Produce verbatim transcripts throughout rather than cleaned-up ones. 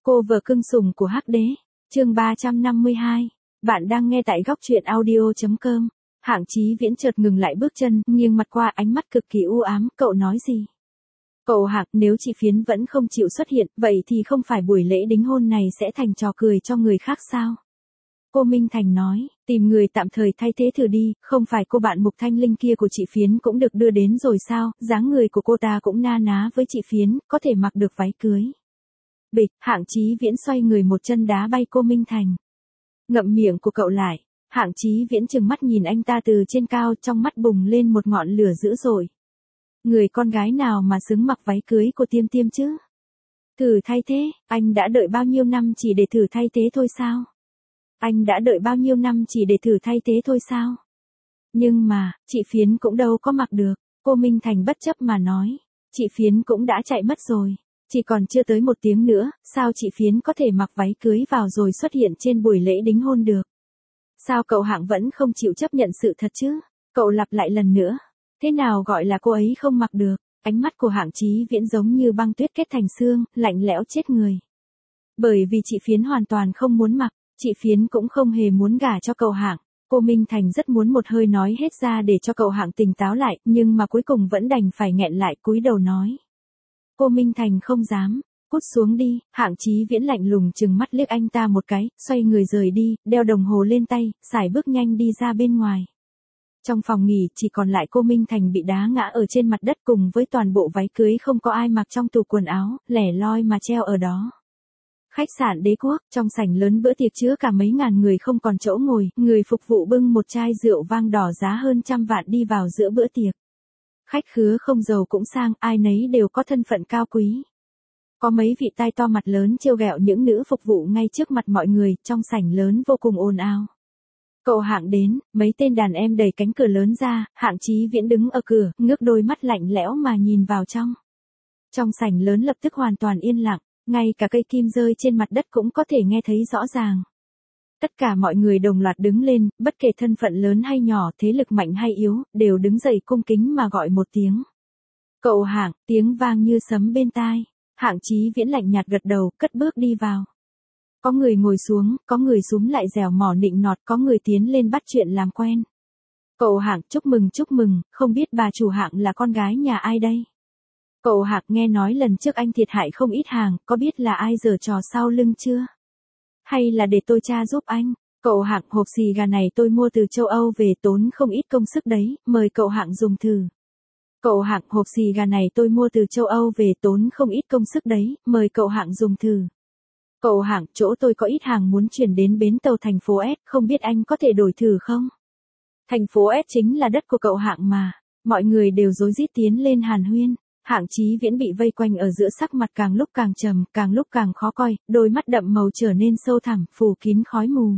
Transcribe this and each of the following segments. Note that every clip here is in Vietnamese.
Cô vợ cưng sủng của Hắc Đế, chương ba trăm năm mươi hai. Bạn đang nghe tại góc truyện audio chấm com. Hạng Chí Viễn chợt ngừng lại bước chân, nghiêng mặt qua, ánh mắt cực kỳ u ám. Cậu nói gì? Cậu Hạng, nếu chị Phiến vẫn không chịu xuất hiện, vậy thì không phải buổi lễ đính hôn này sẽ thành trò cười cho người khác sao? Cô Minh Thành nói, tìm người tạm thời thay thế thử đi, không phải cô bạn Mục Thanh Linh kia của chị Phiến cũng được đưa đến rồi sao? Dáng người của cô ta cũng na ná với chị Phiến, có thể mặc được váy cưới. Bịch, Hạng Chí Viễn xoay người một chân đá bay cô Minh Thành. Ngậm miệng của cậu lại. Hạng Chí Viễn trừng mắt nhìn anh ta từ trên cao, trong mắt bùng lên một ngọn lửa dữ dội. Người con gái nào mà xứng mặc váy cưới của Tiêm Tiêm chứ? Thử thay thế, anh đã đợi bao nhiêu năm chỉ để thử thay thế thôi sao? Anh đã đợi bao nhiêu năm chỉ để thử thay thế thôi sao? Nhưng mà, chị Phiến cũng đâu có mặc được. Cô Minh Thành bất chấp mà nói. Chị Phiến cũng đã chạy mất rồi. Chỉ còn chưa tới một tiếng nữa, sao chị Phiến có thể mặc váy cưới vào rồi xuất hiện trên buổi lễ đính hôn được? Sao cậu Hạng vẫn không chịu chấp nhận sự thật chứ? Cậu lặp lại lần nữa. Thế nào gọi là cô ấy không mặc được? Ánh mắt của Hạng Chí Viễn giống như băng tuyết kết thành xương, lạnh lẽo chết người. Bởi vì chị Phiến hoàn toàn không muốn mặc, chị Phiến cũng không hề muốn gả cho cậu Hạng. Cô Minh Thành rất muốn một hơi nói hết ra để cho cậu Hạng tỉnh táo lại, nhưng mà cuối cùng vẫn đành phải nghẹn lại, cúi đầu nói. Cô Minh Thành không dám. Cút xuống đi. Hạng Chí Viễn lạnh lùng chừng mắt liếc anh ta một cái, xoay người rời đi, đeo đồng hồ lên tay, sải bước nhanh đi ra bên ngoài. Trong phòng nghỉ chỉ còn lại cô Minh Thành bị đá ngã ở trên mặt đất cùng với toàn bộ váy cưới không có ai mặc trong tủ quần áo, lẻ loi mà treo ở đó. Khách sạn Đế Quốc, trong sảnh lớn bữa tiệc chứa cả mấy ngàn người không còn chỗ ngồi, người phục vụ bưng một chai rượu vang đỏ giá hơn trăm vạn đi vào giữa bữa tiệc. Khách khứa không giàu cũng sang, ai nấy đều có thân phận cao quý. Có mấy vị tai to mặt lớn trêu ghẹo những nữ phục vụ ngay trước mặt mọi người, trong sảnh lớn vô cùng ồn ào. Cậu Hạng đến, mấy tên đàn em đẩy cánh cửa lớn ra, Hạng Chí Viễn đứng ở cửa, ngước đôi mắt lạnh lẽo mà nhìn vào trong. Trong sảnh lớn lập tức hoàn toàn yên lặng, ngay cả cây kim rơi trên mặt đất cũng có thể nghe thấy rõ ràng. Tất cả mọi người đồng loạt đứng lên, bất kể thân phận lớn hay nhỏ, thế lực mạnh hay yếu, đều đứng dậy cung kính mà gọi một tiếng. Cậu Hạng, tiếng vang như sấm bên tai. Hạng Chí Viễn lạnh nhạt gật đầu, cất bước đi vào. Có người ngồi xuống, có người súm lại dẻo mỏ nịnh nọt, có người tiến lên bắt chuyện làm quen. Cậu Hạng, chúc mừng chúc mừng, không biết bà chủ Hạng là con gái nhà ai đây? Cậu Hạng, nghe nói lần trước anh thiệt hại không ít hàng, có biết là ai giở trò sau lưng chưa? Hay là để tôi tra giúp anh? Cậu Hạng, hộp xì gà này tôi mua từ châu Âu về, tốn không ít công sức đấy, mời cậu Hạng dùng thử. Cậu Hạng, hộp xì gà này tôi mua từ châu Âu về, tốn không ít công sức đấy, mời cậu Hạng dùng thử. Cậu Hạng, chỗ tôi có ít hàng muốn chuyển đến bến tàu thành phố S, không biết anh có thể đổi thử không? Thành phố S chính là đất của cậu Hạng mà. Mọi người đều rối rít tiến lên hàn huyên. Hạng Chí Viễn bị vây quanh ở giữa, sắc mặt càng lúc càng trầm, càng lúc càng khó coi, đôi mắt đậm màu trở nên sâu thẳm, phủ kín khói mù.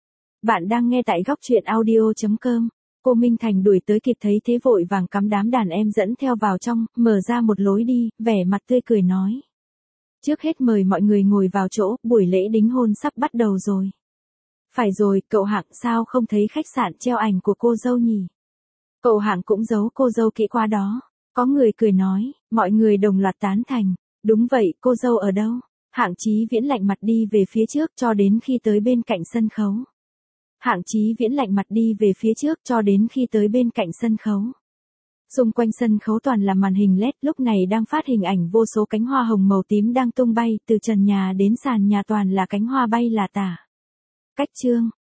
Bạn đang nghe tại góc truyện audio chấm com. Cô Minh Thành đuổi tới kịp thấy thế vội vàng cắm đám đàn em dẫn theo vào trong, mở ra một lối đi, vẻ mặt tươi cười nói. Trước hết mời mọi người ngồi vào chỗ, buổi lễ đính hôn sắp bắt đầu rồi. Phải rồi, cậu Hạng, sao không thấy khách sạn treo ảnh của cô dâu nhỉ? Cậu Hạng cũng giấu cô dâu kỹ qua đó. Có người cười nói, mọi người đồng loạt tán thành. Đúng vậy, cô dâu ở đâu? Hạng Chí Viễn lạnh mặt đi về phía trước cho đến khi tới bên cạnh sân khấu. Hạng Chí Viễn lạnh mặt đi về phía trước cho đến khi tới bên cạnh sân khấu. Xung quanh sân khấu toàn là màn hình led, lúc này đang phát hình ảnh vô số cánh hoa hồng màu tím đang tung bay, từ trần nhà đến sàn nhà toàn là cánh hoa bay là tả. Cách chương,